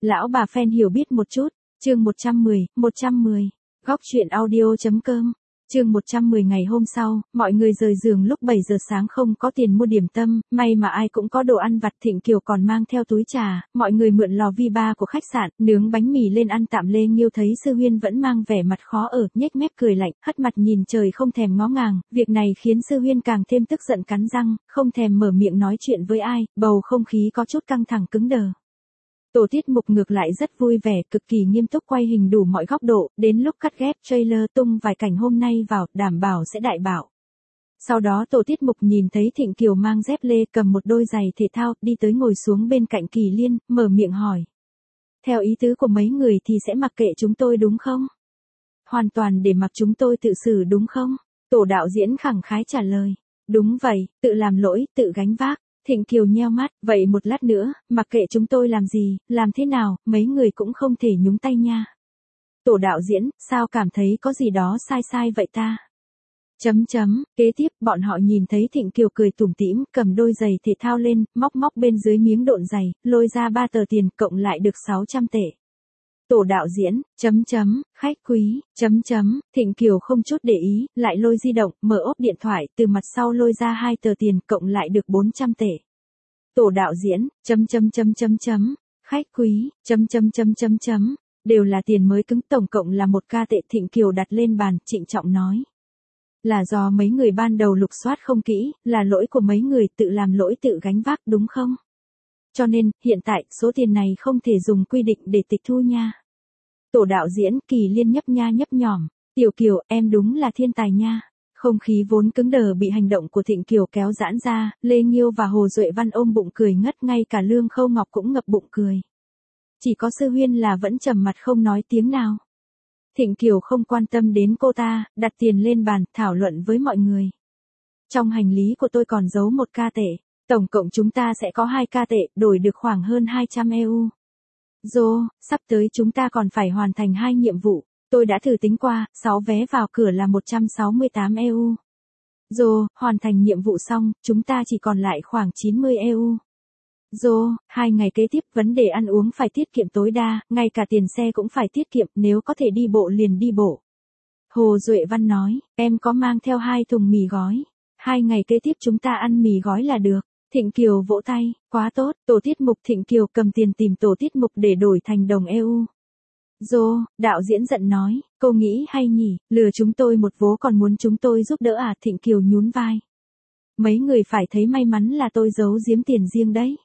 Lão bà fan hiểu biết một chút, chương 110. Góc chuyện audio.com. Chương 110 ngày hôm sau, mọi người rời giường lúc 7 giờ sáng không có tiền mua điểm tâm, may mà ai cũng có đồ ăn vặt. Thịnh Kiều còn mang theo túi trà, mọi người mượn lò vi ba của khách sạn, nướng bánh mì lên ăn tạm. Lê Nghiêu thấy Sư Huyên vẫn mang vẻ mặt khó ở, nhếch mép cười lạnh, hất mặt nhìn trời không thèm ngó ngàng. Việc này khiến Sư Huyên càng thêm tức giận cắn răng, không thèm mở miệng nói chuyện với ai, bầu không khí có chút căng thẳng cứng đờ. Tổ tiết mục ngược lại rất vui vẻ, cực kỳ nghiêm túc quay hình đủ mọi góc độ, đến lúc cắt ghép trailer tung vài cảnh hôm nay vào, đảm bảo sẽ đại bảo. Sau đó tổ tiết mục nhìn thấy Thịnh Kiều mang dép lê cầm một đôi giày thể thao, đi tới ngồi xuống bên cạnh Kỳ Liên, mở miệng hỏi. Theo ý tứ của mấy người thì sẽ mặc kệ chúng tôi đúng không? Hoàn toàn để mặc chúng tôi tự xử đúng không? Tổ đạo diễn khẳng khái trả lời. Đúng vậy, tự làm lỗi, tự gánh vác. Thịnh Kiều nheo mắt, vậy một lát nữa, mặc kệ chúng tôi làm gì, làm thế nào, mấy người cũng không thể nhúng tay nha. Tổ đạo diễn, sao cảm thấy có gì đó sai sai vậy ta? Kế tiếp, bọn họ nhìn thấy Thịnh Kiều cười tủm tỉm, cầm đôi giày thể thao lên, móc bên dưới miếng độn giày, lôi ra 3 tờ tiền, cộng lại được 600 tệ. Tổ đạo diễn, khách quý, Thịnh Kiều không chút để ý, lại lôi di động, mở ốp điện thoại, từ mặt sau lôi ra 2 tờ tiền, cộng lại được 400 tệ. Tổ đạo diễn, khách quý, đều là tiền mới cứng, tổng cộng là 1k tệ. Thịnh Kiều đặt lên bàn, trịnh trọng nói. Là do mấy người ban đầu lục soát không kỹ, là lỗi của mấy người tự làm lỗi tự gánh vác đúng không? Cho nên, hiện tại, số tiền này không thể dùng quy định để tịch thu nha. Tổ đạo diễn, Kỳ Liên nhấp nhòm. Tiểu Kiều, em đúng là thiên tài nha. Không khí vốn cứng đờ bị hành động của Thịnh Kiều kéo giãn ra, Lê Nghiêu và Hồ Duệ Văn ôm bụng cười ngất, ngay cả Lương Khâu Ngọc cũng ngập bụng cười. Chỉ có Sư Huyên là vẫn trầm mặt không nói tiếng nào. Thịnh Kiều không quan tâm đến cô ta, đặt tiền lên bàn, thảo luận với mọi người. Trong hành lý của tôi còn giấu 1k tệ. Tổng cộng chúng ta sẽ có 2k tệ, đổi được khoảng hơn 200 EU. Sắp tới chúng ta còn phải hoàn thành 2 nhiệm vụ. Tôi đã thử tính qua, 6 vé vào cửa là 168 EU. Hoàn thành nhiệm vụ xong, chúng ta chỉ còn lại khoảng 90 EU. 2 ngày kế tiếp vấn đề ăn uống phải tiết kiệm tối đa, ngay cả tiền xe cũng phải tiết kiệm, nếu có thể đi bộ liền đi bộ. Hồ Duệ Văn nói, em có mang theo 2 thùng mì gói. 2 ngày kế tiếp chúng ta ăn mì gói là được. Thịnh Kiều vỗ tay, quá tốt. Tổ tiết mục. Thịnh Kiều cầm tiền tìm tổ tiết mục để đổi thành đồng EU. Đạo diễn giận nói, cô nghĩ hay nhỉ, lừa chúng tôi một vố còn muốn chúng tôi giúp đỡ à? Thịnh Kiều nhún vai. Mấy người phải thấy may mắn là tôi giấu giếm tiền riêng đấy.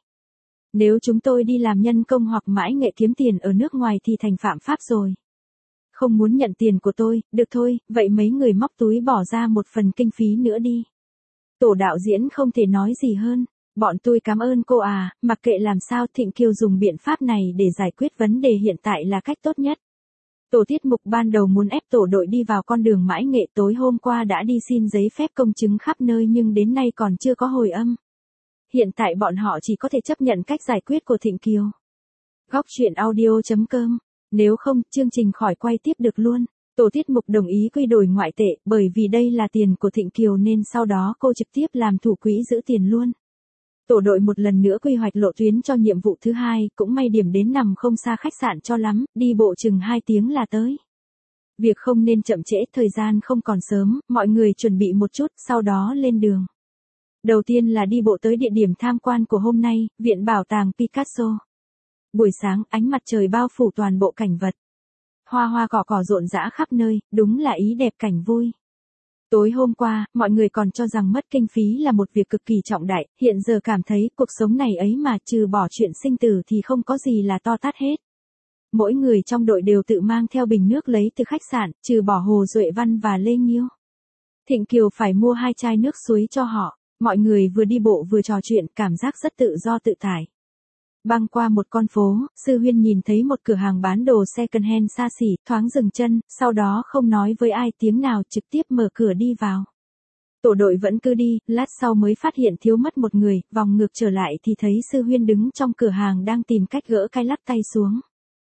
Nếu chúng tôi đi làm nhân công hoặc mãi nghệ kiếm tiền ở nước ngoài thì thành phạm pháp rồi. Không muốn nhận tiền của tôi, được thôi, vậy mấy người móc túi bỏ ra một phần kinh phí nữa đi. Tổ đạo diễn không thể nói gì hơn. Bọn tôi cảm ơn cô à, mặc kệ làm sao Thịnh Kiều dùng biện pháp này để giải quyết vấn đề hiện tại là cách tốt nhất. Tổ tiết mục ban đầu muốn ép tổ đội đi vào con đường mãi nghệ, tối hôm qua đã đi xin giấy phép công chứng khắp nơi nhưng đến nay còn chưa có hồi âm. Hiện tại bọn họ chỉ có thể chấp nhận cách giải quyết của Thịnh Kiều. Góc chuyện audio.com. Nếu không, chương trình khỏi quay tiếp được luôn. Tổ tiết mục đồng ý quy đổi ngoại tệ, bởi vì đây là tiền của Thịnh Kiều nên sau đó cô trực tiếp làm thủ quỹ giữ tiền luôn. Tổ đội một lần nữa quy hoạch lộ tuyến cho nhiệm vụ thứ 2, cũng may điểm đến nằm không xa khách sạn cho lắm, đi bộ chừng 2 tiếng là tới. Việc không nên chậm trễ, thời gian không còn sớm, mọi người chuẩn bị một chút, sau đó lên đường. Đầu tiên là đi bộ tới địa điểm tham quan của hôm nay, Viện Bảo tàng Picasso. Buổi sáng, ánh mặt trời bao phủ toàn bộ cảnh vật. Hoa cỏ rộn rã khắp nơi, đúng là ý đẹp cảnh vui. Tối hôm qua, mọi người còn cho rằng mất kinh phí là một việc cực kỳ trọng đại, hiện giờ cảm thấy cuộc sống này ấy mà trừ bỏ chuyện sinh tử thì không có gì là to tát hết. Mỗi người trong đội đều tự mang theo bình nước lấy từ khách sạn, trừ bỏ Hồ Duệ Văn và Lê Nghiêu. Thịnh Kiều phải mua 2 chai nước suối cho họ, mọi người vừa đi bộ vừa trò chuyện, cảm giác rất tự do tự tại. Băng qua một con phố, Sư Huyên nhìn thấy một cửa hàng bán đồ second hand xa xỉ, thoáng dừng chân, sau đó không nói với ai tiếng nào trực tiếp mở cửa đi vào. Tổ đội vẫn cứ đi, lát sau mới phát hiện thiếu mất một người, vòng ngược trở lại thì thấy Sư Huyên đứng trong cửa hàng đang tìm cách gỡ cái lắc tay xuống.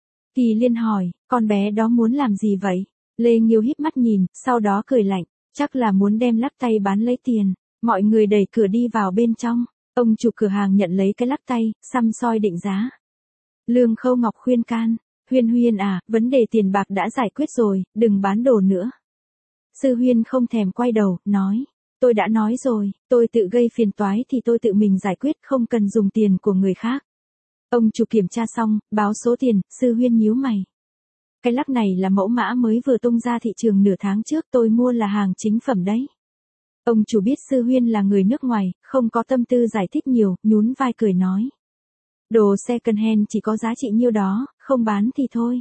Kỳ Liên hỏi, con bé đó muốn làm gì vậy? Lê Nghiêu híp mắt nhìn, sau đó cười lạnh, chắc là muốn đem lắc tay bán lấy tiền. Mọi người đẩy cửa đi vào bên trong. Ông chủ cửa hàng nhận lấy cái lắc tay, săm soi định giá. Lương Khâu Ngọc khuyên can, Huyên Huyên à, vấn đề tiền bạc đã giải quyết rồi, đừng bán đồ nữa. Sư Huyên không thèm quay đầu, nói, tôi đã nói rồi, tôi tự gây phiền toái thì tôi tự mình giải quyết, không cần dùng tiền của người khác. Ông chủ kiểm tra xong, báo số tiền, Sư Huyên nhíu mày. Cái lắc này là mẫu mã mới vừa tung ra thị trường nửa tháng trước, tôi mua là hàng chính phẩm đấy. Ông chủ biết Sư Huyên là người nước ngoài, không có tâm tư giải thích nhiều, nhún vai cười nói. Đồ second hand chỉ có giá trị nhiêu đó, không bán thì thôi.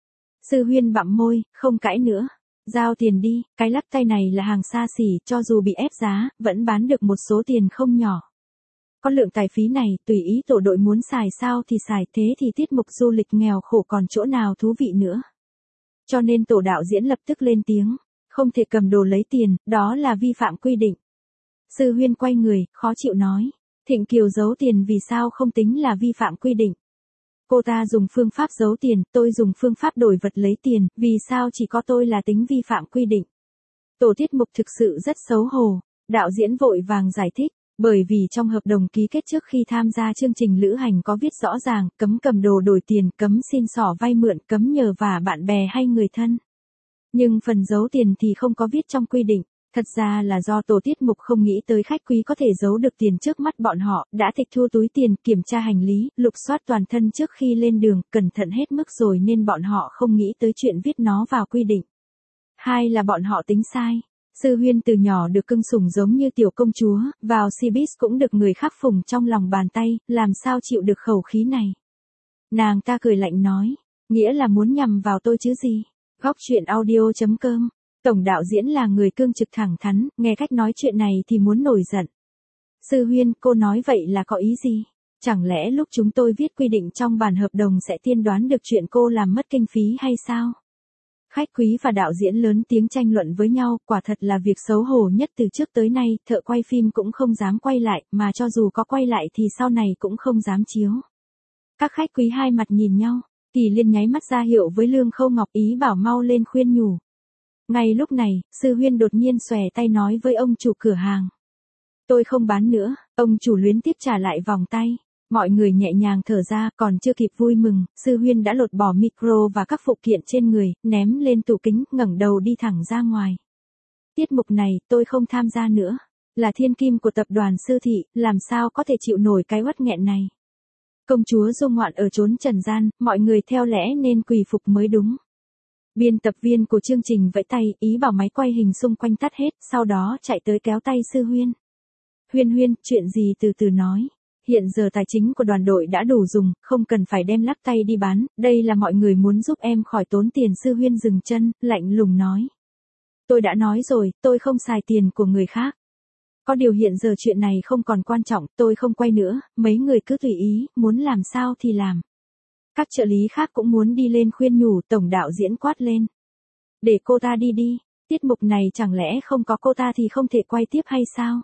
Sư Huyên bặm môi, không cãi nữa. Giao tiền đi, cái lắc tay này là hàng xa xỉ, cho dù bị ép giá, vẫn bán được một số tiền không nhỏ. Có lượng tài phí này, tùy ý tổ đội muốn xài sao thì xài, thế thì tiết mục du lịch nghèo khổ còn chỗ nào thú vị nữa. Cho nên tổ đạo diễn lập tức lên tiếng, không thể cầm đồ lấy tiền, đó là vi phạm quy định. Sư Huyên quay người, khó chịu nói, Thịnh Kiều giấu tiền vì sao không tính là vi phạm quy định. Cô ta dùng phương pháp giấu tiền, tôi dùng phương pháp đổi vật lấy tiền, vì sao chỉ có tôi là tính vi phạm quy định. Tổ tiết mục thực sự rất xấu hổ, đạo diễn vội vàng giải thích, bởi vì trong hợp đồng ký kết trước khi tham gia chương trình lữ hành có viết rõ ràng, cấm cầm đồ đổi tiền, cấm xin xỏ vay mượn, cấm nhờ vả bạn bè hay người thân. Nhưng phần giấu tiền thì không có viết trong quy định. Thật ra là do tổ tiết mục không nghĩ tới khách quý có thể giấu được tiền trước mắt bọn họ, đã tịch thu túi tiền, kiểm tra hành lý, lục soát toàn thân trước khi lên đường, cẩn thận hết mức rồi nên bọn họ không nghĩ tới chuyện viết nó vào quy định. Hai là bọn họ tính sai. Sư Huyên từ nhỏ được cưng sủng giống như tiểu công chúa, vào showbiz cũng được người khác phùng trong lòng bàn tay, làm sao chịu được khẩu khí này. Nàng ta cười lạnh nói, nghĩa là muốn nhằm vào tôi chứ gì. Góc truyện audio.com. Tổng đạo diễn là người cương trực thẳng thắn, nghe cách nói chuyện này thì muốn nổi giận. Sư Huyên, cô nói vậy là có ý gì? Chẳng lẽ lúc chúng tôi viết quy định trong bản hợp đồng sẽ tiên đoán được chuyện cô làm mất kinh phí hay sao? Khách quý và đạo diễn lớn tiếng tranh luận với nhau, quả thật là việc xấu hổ nhất từ trước tới nay, thợ quay phim cũng không dám quay lại, mà cho dù có quay lại thì sau này cũng không dám chiếu. Các khách quý hai mặt nhìn nhau, Kỳ Liên nháy mắt ra hiệu với Lương Khâu Ngọc ý bảo mau lên khuyên nhủ. Ngay lúc này, Sư Huyên đột nhiên xòe tay nói với ông chủ cửa hàng. Tôi không bán nữa, ông chủ luyến tiếp trả lại vòng tay. Mọi người nhẹ nhàng thở ra, còn chưa kịp vui mừng, Sư Huyên đã lột bỏ micro và các phụ kiện trên người, ném lên tủ kính, ngẩng đầu đi thẳng ra ngoài. Tiết mục này, tôi không tham gia nữa. Là thiên kim của tập đoàn Sư Thị, làm sao có thể chịu nổi cái uất nghẹn này. Công chúa dung ngoạn ở chốn trần gian, mọi người theo lẽ nên quỳ phục mới đúng. Biên tập viên của chương trình vẫy tay, ý bảo máy quay hình xung quanh tắt hết, sau đó chạy tới kéo tay Sư Huyên. Huyên Huyên, chuyện gì từ từ nói. Hiện giờ tài chính của đoàn đội đã đủ dùng, không cần phải đem lắc tay đi bán, đây là mọi người muốn giúp em khỏi tốn tiền. Sư Huyên dừng chân, lạnh lùng nói. Tôi đã nói rồi, tôi không xài tiền của người khác. Có điều hiện giờ chuyện này không còn quan trọng, tôi không quay nữa, mấy người cứ tùy ý, muốn làm sao thì làm. Các trợ lý khác cũng muốn đi lên khuyên nhủ, tổng đạo diễn quát lên. Để cô ta đi đi, tiết mục này chẳng lẽ không có cô ta thì không thể quay tiếp hay sao?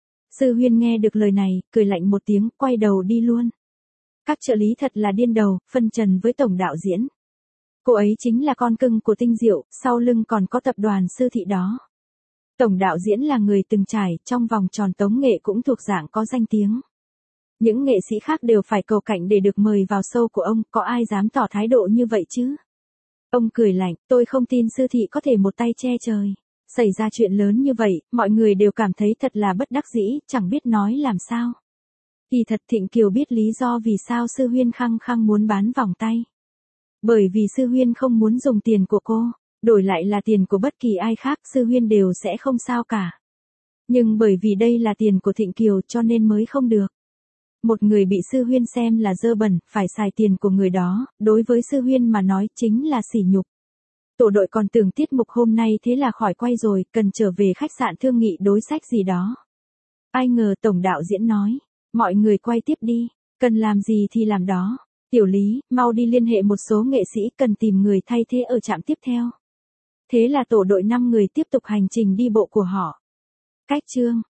Sư Huyên nghe được lời này, cười lạnh một tiếng, quay đầu đi luôn. Các trợ lý thật là điên đầu, phân trần với tổng đạo diễn. Cô ấy chính là con cưng của Tinh Diệu, sau lưng còn có tập đoàn Sư Thị đó. Tổng đạo diễn là người từng trải, trong vòng tròn tống nghệ cũng thuộc dạng có danh tiếng. Những nghệ sĩ khác đều phải cầu cạnh để được mời vào show của ông, có ai dám tỏ thái độ như vậy chứ? Ông cười lạnh, tôi không tin Sư Thị có thể một tay che trời. Xảy ra chuyện lớn như vậy, mọi người đều cảm thấy thật là bất đắc dĩ, chẳng biết nói làm sao. Kỳ thật Thịnh Kiều biết lý do vì sao Sư Huyên khăng khăng muốn bán vòng tay. Bởi vì Sư Huyên không muốn dùng tiền của cô, đổi lại là tiền của bất kỳ ai khác, Sư Huyên đều sẽ không sao cả. Nhưng bởi vì đây là tiền của Thịnh Kiều cho nên mới không được. Một người bị Sư Huyên xem là dơ bẩn, phải xài tiền của người đó, đối với Sư Huyên mà nói chính là sỉ nhục. Tổ đội còn tưởng tiết mục hôm nay thế là khỏi quay rồi, cần trở về khách sạn thương nghị đối sách gì đó. Ai ngờ tổng đạo diễn nói, mọi người quay tiếp đi, cần làm gì thì làm đó. Tiểu Lý, mau đi liên hệ một số nghệ sĩ cần tìm người thay thế ở trạm tiếp theo. Thế là tổ đội 5 người tiếp tục hành trình đi bộ của họ. Cách chương